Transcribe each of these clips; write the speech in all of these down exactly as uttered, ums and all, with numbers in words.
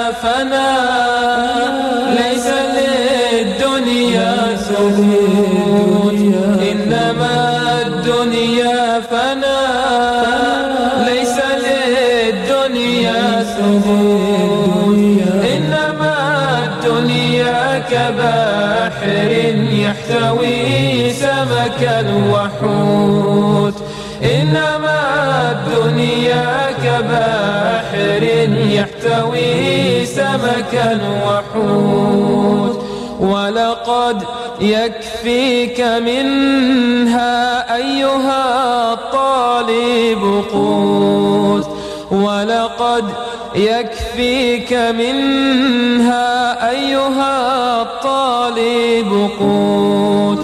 فناء ليس للدنيا ثبوت إنما الدنيا فناء ليس للدنيا ثبوت إنما الدنيا كبحر يحتوي سمكا وحوت إنما الدنيا كبحر يحتوي سمكا وحوت ولقد يكفيك منها أيها الطالب قوت ولقد يكفيك منها أيها الطالب قوت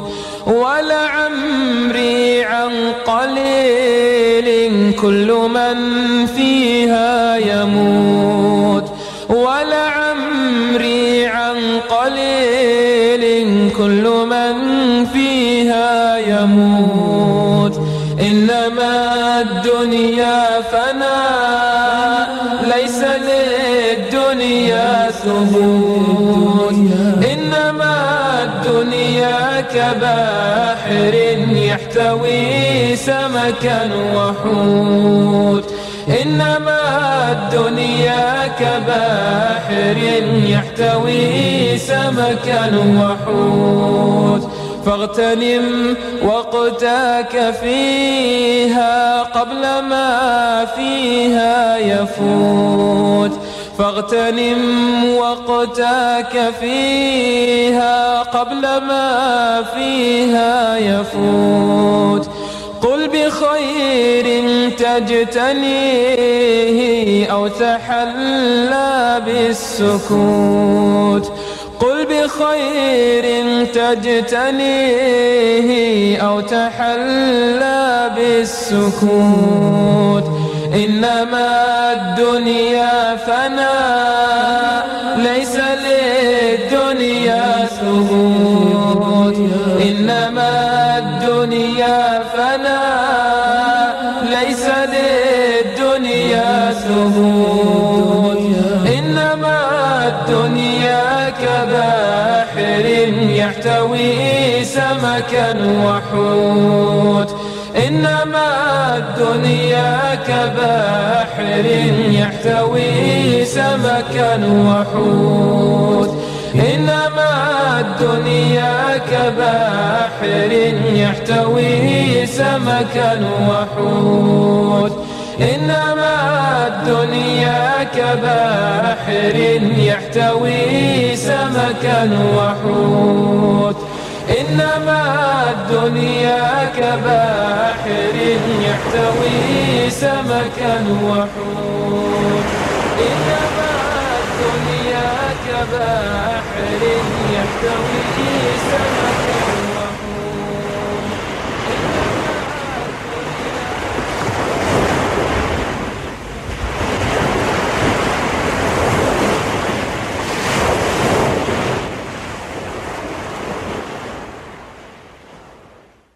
ولعمري عن قليل كل من فيها يموت ولعمري عن قليل كل من فيها يموت إنما الدنيا فناء ليس للدنيا ثبوت إنما الدنيا كبحر يحتوي سمكا وحوت إنما الدنيا كبحر يحتوي سمكا وحوت فاغتنم وقتك فيها قبل ما فيها يفوت فاغتنم وقتك فيها قبل ما فيها يفوت قل بخير تجتنيه أو تحلى بالسكوت قل بخير تجتنيه أو تحلى بالسكوت إنما الدنيا فناء ليس للدنيا ثبوت إنما الدنيا فناء ليس للدنيا ثبوت إنما الدنيا كبحر يحتوي سمكا وحوت إنما الدنيا كبحر يحتوي سمكا وحوت إنما الدنيا كبحر يحتوي سمكا وحوت إنما الدنيا كبحر يحتوي سمكا وحوت إنما الدنيا كبحر يحتوي سمكا وحوت إنما الدنيا كبحر يحتوي سمكا